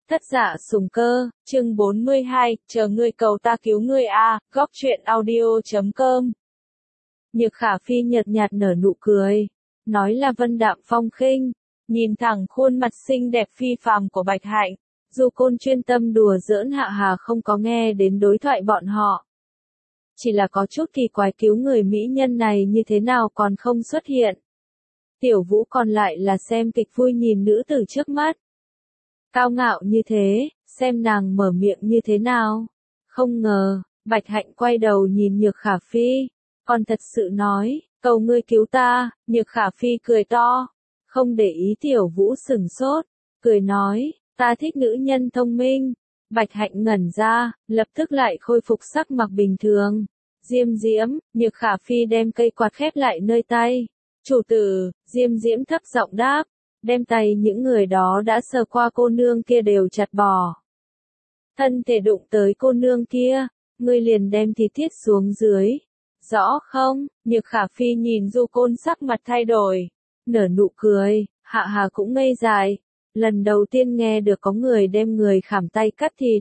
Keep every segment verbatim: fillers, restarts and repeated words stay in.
Thất Dạ Sùng Cơ, chương bốn mươi hai, chờ ngươi cầu ta cứu ngươi a, góc truyện audio chấm com. Nhược Khả Phi nhợt nhạt nở nụ cười, nói là vân đạm phong khinh, nhìn thẳng khuôn mặt xinh đẹp phi phàm của Bạch Hạnh, Du Côn chuyên tâm đùa giỡn Hạ Hà không có nghe đến đối thoại bọn họ. Chỉ là có chút kỳ quái cứu người mỹ nhân này như thế nào còn không xuất hiện. Tiểu Vũ còn lại là xem kịch vui nhìn nữ tử trước mắt. Cao ngạo như thế, xem nàng mở miệng như thế nào. Không ngờ, Bạch Hạnh quay đầu nhìn Nhược Khả Phi, còn thật sự nói, cầu ngươi cứu ta. Nhược Khả Phi cười to, không để ý Tiểu Vũ sửng sốt, cười nói, ta thích nữ nhân thông minh. Bạch Hạnh ngẩn ra, lập tức lại khôi phục sắc mặt bình thường. Diêm Diễm, Nhược Khả Phi đem cây quạt khép lại nơi tay. Chủ tử, Diêm Diễm thấp giọng đáp, đem tay những người đó đã sờ qua cô nương kia đều chặt bỏ. Thân thể đụng tới cô nương kia, ngươi liền đem thịt thiết xuống dưới. Rõ không? Nhược Khả Phi nhìn Du Côn sắc mặt thay đổi, nở nụ cười. Hạ Hà cũng ngây dại, lần đầu tiên nghe được có người đem người khảm tay cắt thịt.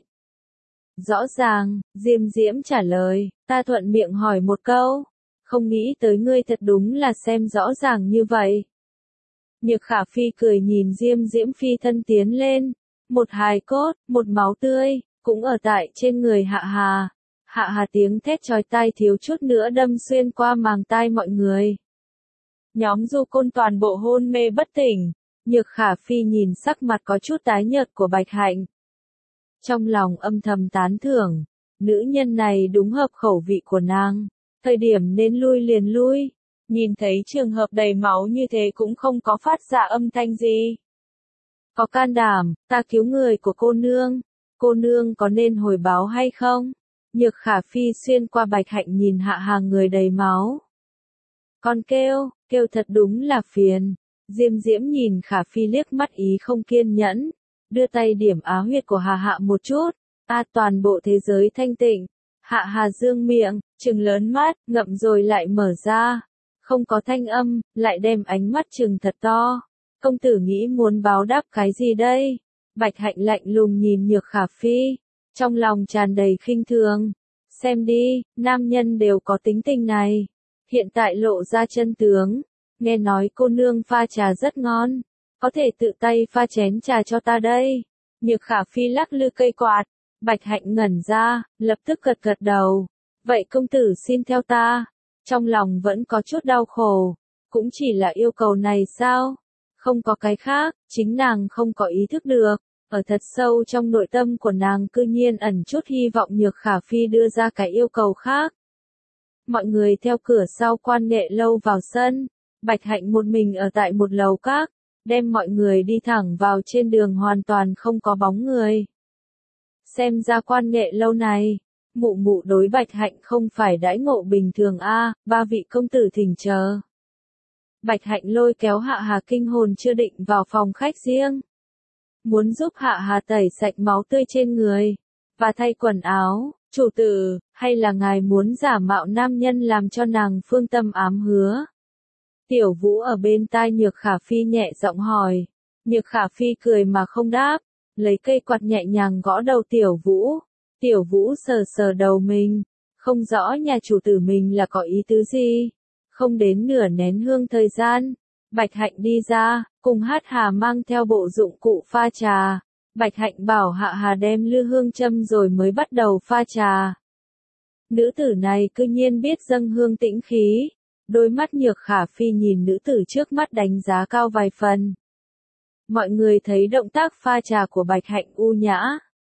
Rõ ràng, Diêm Diễm trả lời, ta thuận miệng hỏi một câu, không nghĩ tới ngươi thật đúng là xem rõ ràng như vậy. Nhược Khả Phi cười nhìn Diêm Diễm phi thân tiến lên, một hài cốt, một máu tươi, cũng ở tại trên người Hạ Hà. Hạ Hà tiếng thét chói tai thiếu chút nữa đâm xuyên qua màng tai mọi người. Nhóm Du Côn toàn bộ hôn mê bất tỉnh, Nhược Khả Phi nhìn sắc mặt có chút tái nhợt của Bạch Hạnh. Trong lòng âm thầm tán thưởng, nữ nhân này đúng hợp khẩu vị của nàng, thời điểm nên lui liền lui. Nhìn thấy trường hợp đầy máu như thế cũng không có phát ra âm thanh gì. Có can đảm, ta cứu người của cô nương, cô nương có nên hồi báo hay không? Nhược Khả Phi xuyên qua Bạch Hạnh nhìn Hạ Hà người đầy máu. Con kêu, kêu thật đúng là phiền. Diêm Diễm nhìn Khả Phi liếc mắt ý không kiên nhẫn, đưa tay điểm á huyệt của Hà Hạ một chút, a toàn bộ thế giới thanh tịnh. Hạ Hà dương miệng, trừng lớn mắt, ngậm rồi lại mở ra. Không có thanh âm, lại đem ánh mắt trừng thật to. Công tử nghĩ muốn báo đáp cái gì đây? Bạch Hạnh lạnh lùng nhìn Nhược Khả Phi, trong lòng tràn đầy khinh thường. Xem đi, nam nhân đều có tính tình này. Hiện tại lộ ra chân tướng, nghe nói cô nương pha trà rất ngon, có thể tự tay pha chén trà cho ta đây. Nhược Khả Phi lắc lư cây quạt, Bạch Hạnh ngẩn ra, lập tức gật gật đầu. Vậy công tử xin theo ta. Trong lòng vẫn có chút đau khổ, cũng chỉ là yêu cầu này sao? Không có cái khác, chính nàng không có ý thức được, ở thật sâu trong nội tâm của nàng cư nhiên ẩn chút hy vọng Nhược Khả Phi đưa ra cái yêu cầu khác. Mọi người theo cửa sau quan nghệ lâu vào sân, Bạch Hạnh một mình ở tại một lầu các, đem mọi người đi thẳng vào trên đường hoàn toàn không có bóng người. Xem ra quan nghệ lâu này, mụ mụ đối Bạch Hạnh không phải đãi ngộ bình thường a, ba vị công tử thỉnh chờ. Bạch Hạnh lôi kéo Hạ Hà kinh hồn chưa định vào phòng khách riêng. Muốn giúp Hạ Hà tẩy sạch máu tươi trên người, và thay quần áo. Chủ tử, hay là ngài muốn giả mạo nam nhân làm cho nàng phương tâm ám hứa? Tiểu Vũ ở bên tai Nhược Khả Phi nhẹ giọng hỏi. Nhược Khả Phi cười mà không đáp, lấy cây quạt nhẹ nhàng gõ đầu Tiểu Vũ. Tiểu Vũ sờ sờ đầu mình, không rõ nhà chủ tử mình là có ý tứ gì. Không đến nửa nén hương thời gian, Bạch Hạnh đi ra, cùng Hát Hà mang theo bộ dụng cụ pha trà. Bạch Hạnh bảo Hạ Hà đem lư hương châm rồi mới bắt đầu pha trà. Nữ tử này cư nhiên biết dâng hương tĩnh khí, đôi mắt Nhược Khả Phi nhìn nữ tử trước mắt đánh giá cao vài phần. Mọi người thấy động tác pha trà của Bạch Hạnh u nhã,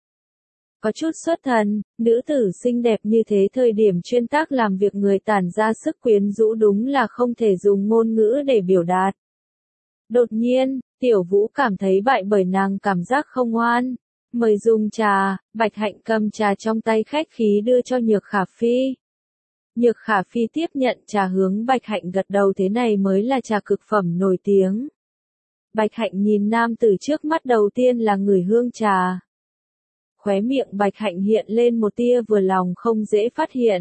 có chút xuất thần, nữ tử xinh đẹp như thế thời điểm chuyên tác làm việc người tản ra sức quyến rũ đúng là không thể dùng ngôn ngữ để biểu đạt. Đột nhiên, Tiểu Vũ cảm thấy bại bởi nàng cảm giác không ngoan. Mời dùng trà, Bạch Hạnh cầm trà trong tay khách khí đưa cho Nhược Khả Phi. Nhược Khả Phi tiếp nhận trà hướng Bạch Hạnh gật đầu, thế này mới là trà cực phẩm nổi tiếng. Bạch Hạnh nhìn nam tử trước mắt đầu tiên là người hương trà. Khóe miệng Bạch Hạnh hiện lên một tia vừa lòng không dễ phát hiện.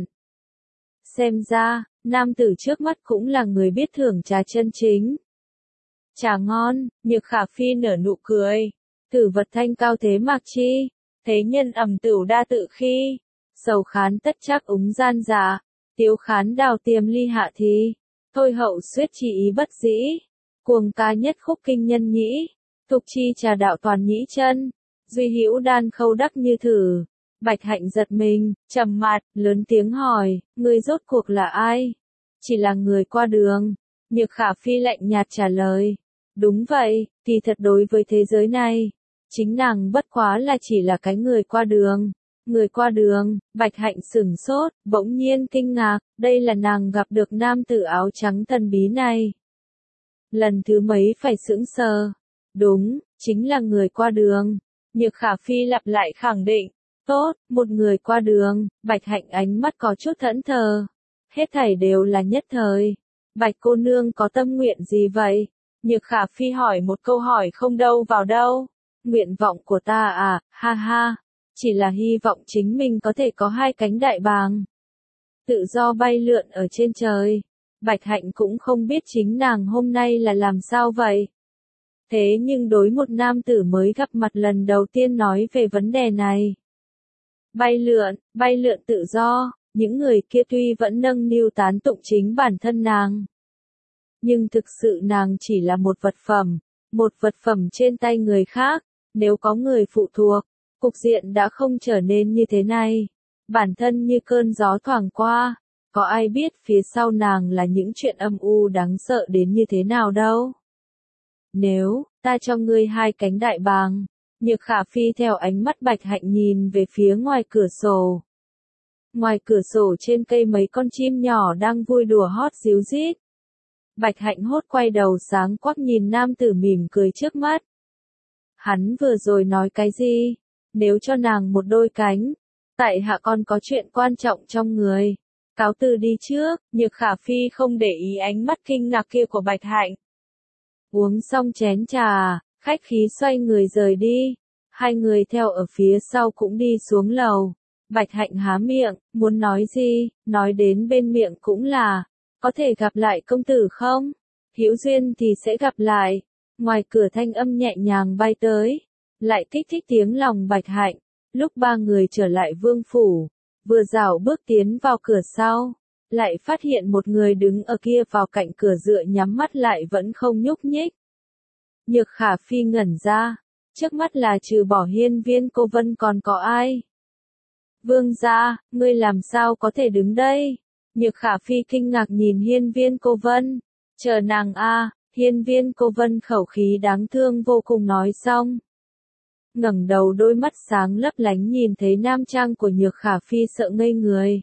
Xem ra, nam tử trước mắt cũng là người biết thưởng trà chân chính. Trà ngon, Nhược Khả Phi nở nụ cười. Thử vật thanh cao thế mạc chi, thế nhân ẩm tửu đa tự khi, sầu khán tất chắc úng gian giả, tiếu khán đào tiềm ly hạ thì, thôi hậu suyết chỉ ý bất dĩ, cuồng ca nhất khúc kinh nhân nhĩ, tục chi trà đạo toàn nhĩ chân, duy hữu đan khâu đắc như thử. Bạch Hạnh giật mình, trầm mặt, lớn tiếng hỏi, ngươi rốt cuộc là ai? Chỉ là người qua đường. Nhược Khả Phi lạnh nhạt trả lời. Đúng vậy, kỳ thật đối với thế giới này, chính nàng bất quá là chỉ là cái người qua đường. Người qua đường, Bạch Hạnh sửng sốt, bỗng nhiên kinh ngạc, đây là nàng gặp được nam tử áo trắng thần bí này. Lần thứ mấy phải sững sờ. Đúng, chính là người qua đường. Nhược Khả Phi lặp lại khẳng định. Tốt, một người qua đường, Bạch Hạnh ánh mắt có chút thẫn thờ. Hết thảy đều là nhất thời. Bạch cô nương có tâm nguyện gì vậy? Nhược Khả Phi hỏi một câu hỏi không đâu vào đâu. Nguyện vọng của ta à, ha ha. Chỉ là hy vọng chính mình có thể có hai cánh đại bàng. Tự do bay lượn ở trên trời. Bạch Hạnh cũng không biết chính nàng hôm nay là làm sao vậy. Thế nhưng đối một nam tử mới gặp mặt lần đầu tiên nói về vấn đề này. Bay lượn, bay lượn tự do, những người kia tuy vẫn nâng niu tán tụng chính bản thân nàng. Nhưng thực sự nàng chỉ là một vật phẩm, một vật phẩm trên tay người khác, nếu có người phụ thuộc, cục diện đã không trở nên như thế này. Bản thân như cơn gió thoảng qua, có ai biết phía sau nàng là những chuyện âm u đáng sợ đến như thế nào đâu. Nếu, ta cho ngươi hai cánh đại bàng. Nhược Khả Phi theo ánh mắt Bạch Hạnh nhìn về phía ngoài cửa sổ. Ngoài cửa sổ trên cây mấy con chim nhỏ đang vui đùa hót ríu rít. Bạch Hạnh hốt quay đầu sáng quắc nhìn nam tử mỉm cười trước mắt. Hắn vừa rồi nói cái gì? Nếu cho nàng một đôi cánh, tại hạ con có chuyện quan trọng trong người. Cáo từ đi trước, Nhược Khả Phi không để ý ánh mắt kinh ngạc kia của Bạch Hạnh. Uống xong chén trà, khách khí xoay người rời đi. Hai người theo ở phía sau cũng đi xuống lầu. Bạch Hạnh há miệng, muốn nói gì, nói đến bên miệng cũng là, có thể gặp lại công tử không? Hữu duyên thì sẽ gặp lại. Ngoài cửa thanh âm nhẹ nhàng bay tới, lại kích thích tiếng lòng Bạch Hạnh. Lúc ba người trở lại vương phủ, vừa dạo bước tiến vào cửa sau, lại phát hiện một người đứng ở kia vào cạnh cửa dựa nhắm mắt lại vẫn không nhúc nhích. Nhược Khả Phi ngẩn ra, trước mắt là trừ bỏ Hiên Viên Cô Vân còn có ai? Vương gia, ngươi làm sao có thể đứng đây? Nhược Khả Phi kinh ngạc nhìn Hiên Viên Cô Vân. Chờ nàng a, Hiên Viên Cô Vân khẩu khí đáng thương vô cùng nói xong. Ngẩng đầu đôi mắt sáng lấp lánh nhìn thấy nam trang của Nhược Khả Phi sợ ngây người.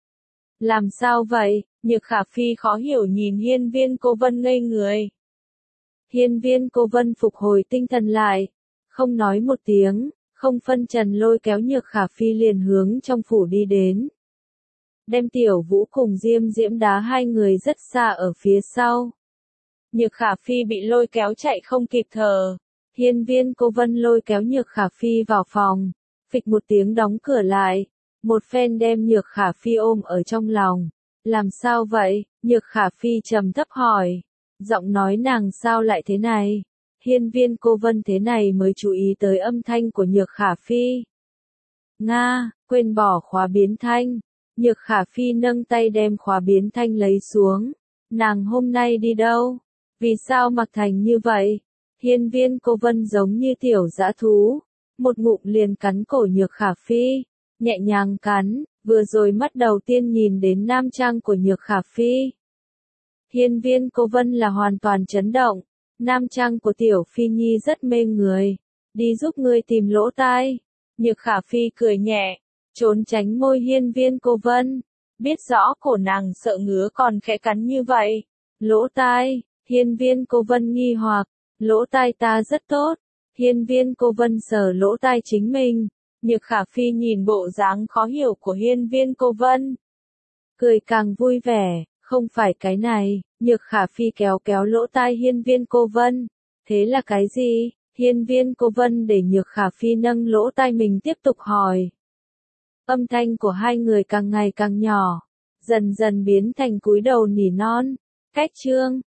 Làm sao vậy? Nhược Khả Phi khó hiểu nhìn Hiên Viên Cô Vân ngây người. Hiên Viên Cô Vân phục hồi tinh thần lại, không nói một tiếng, không phân trần lôi kéo Nhược Khả Phi liền hướng trong phủ đi đến. Đem Tiểu Vũ cùng Diêm Diễm đá hai người rất xa ở phía sau. Nhược Khả Phi bị lôi kéo chạy không kịp thở. Hiên Viên Cô Vân lôi kéo Nhược Khả Phi vào phòng, phịch một tiếng đóng cửa lại, một phen đem Nhược Khả Phi ôm ở trong lòng. Làm sao vậy? Nhược Khả Phi trầm thấp hỏi. Giọng nói nàng sao lại thế này? Hiên Viên Cô Vân thế này mới chú ý tới âm thanh của Nhược Khả Phi. Nga, quên bỏ khóa biến thanh. Nhược Khả Phi nâng tay đem khóa biến thanh lấy xuống. Nàng hôm nay đi đâu? Vì sao mặc thành như vậy? Hiên Viên Cô Vân giống như tiểu dã thú, một ngụm liền cắn cổ Nhược Khả Phi, nhẹ nhàng cắn, vừa rồi mắt đầu tiên nhìn đến nam trang của Nhược Khả Phi. Hiên Viên Cô Vân là hoàn toàn chấn động, nam trang của tiểu Phi Nhi rất mê người, đi giúp ngươi tìm lỗ tai. Nhược Khả Phi cười nhẹ, trốn tránh môi Hiên Viên Cô Vân, biết rõ cổ nàng sợ ngứa còn khẽ cắn như vậy. Lỗ tai, Hiên Viên Cô Vân nghi hoặc. Lỗ tai ta rất tốt. Hiên Viên Cô Vân sờ lỗ tai chính mình. Nhược Khả Phi nhìn bộ dáng khó hiểu của Hiên Viên Cô Vân, cười càng vui vẻ. Không phải cái này. Nhược Khả Phi kéo kéo lỗ tai Hiên Viên Cô Vân. Thế là cái gì? Hiên Viên Cô Vân để Nhược Khả Phi nâng lỗ tai mình tiếp tục hỏi. Âm thanh của hai người càng ngày càng nhỏ, dần dần biến thành cúi đầu nỉ non. Cách chương